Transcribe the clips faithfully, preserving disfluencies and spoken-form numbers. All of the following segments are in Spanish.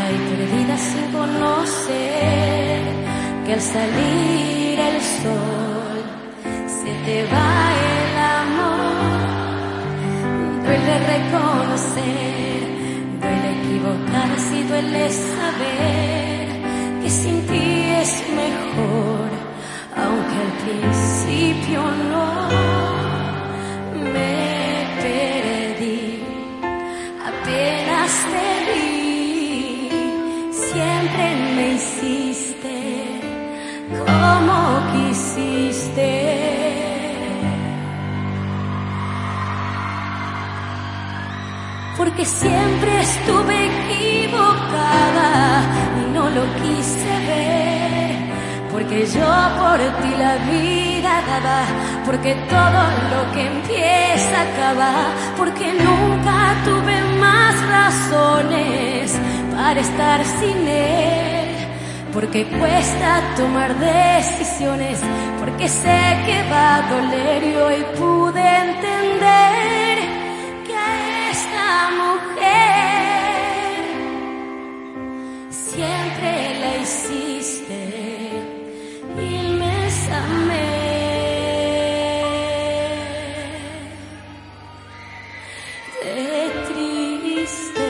y perdida sin conocer que al salir el sol se te va el amor. Duele reconocer, duele equivocarse y duele saber que sin ti es mejor, aunque al principio no. Me perdí, apenas te vi, siempre me hiciste como quisiste. Porque siempre estuve equivocada y no lo quise ver. Porque yo por ti la vida daba, porque todo lo que empieza acaba, porque nunca tuve más razones para estar sin él, porque cuesta tomar decisiones, porque sé que va a doler y hoy pude entender que a esta mujer siempre la hiciste inmensamente. Triste.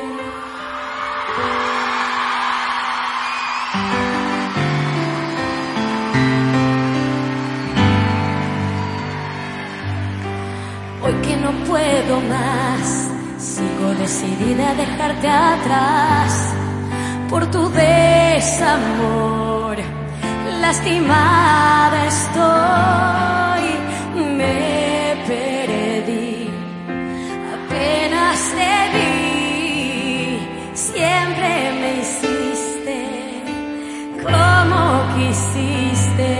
Hoy que no puedo más, sigo decidida a dejarte atrás por tu desamor. Lastimada estoy, me perdí, apenas te vi, siempre me hiciste como quisiste.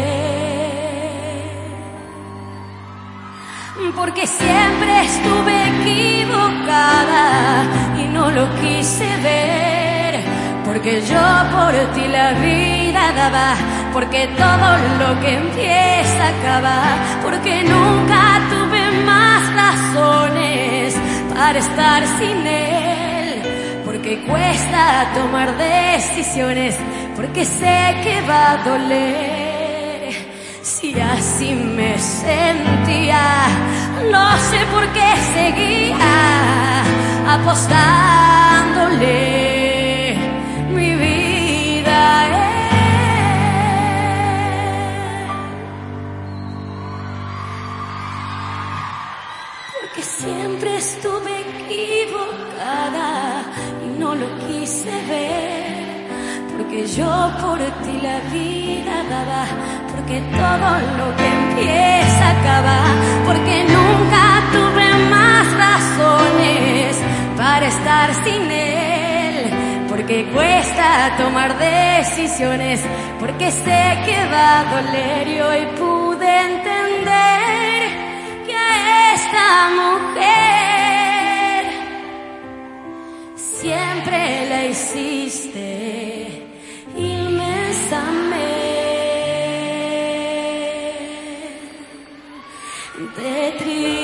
Porque siempre estuve equivocada y no lo quise ver, porque yo por ti la vida daba, porque todo lo que empieza acaba, porque nunca tuve más razones para estar sin él, porque cuesta tomar decisiones, porque sé que va a doler. Si así me sentía, no sé por qué seguía apostándole mi vida a él. Porque siempre estuve equivocada y no lo quise ver, porque yo por ti la vida daba, porque todo lo que empieza acaba, porque nunca tuve más razones para estar sin él, porque cuesta tomar decisiones, porque sé que va a doler y hoy pude entender que a esta mujer siempre la hiciste inmensamente triste.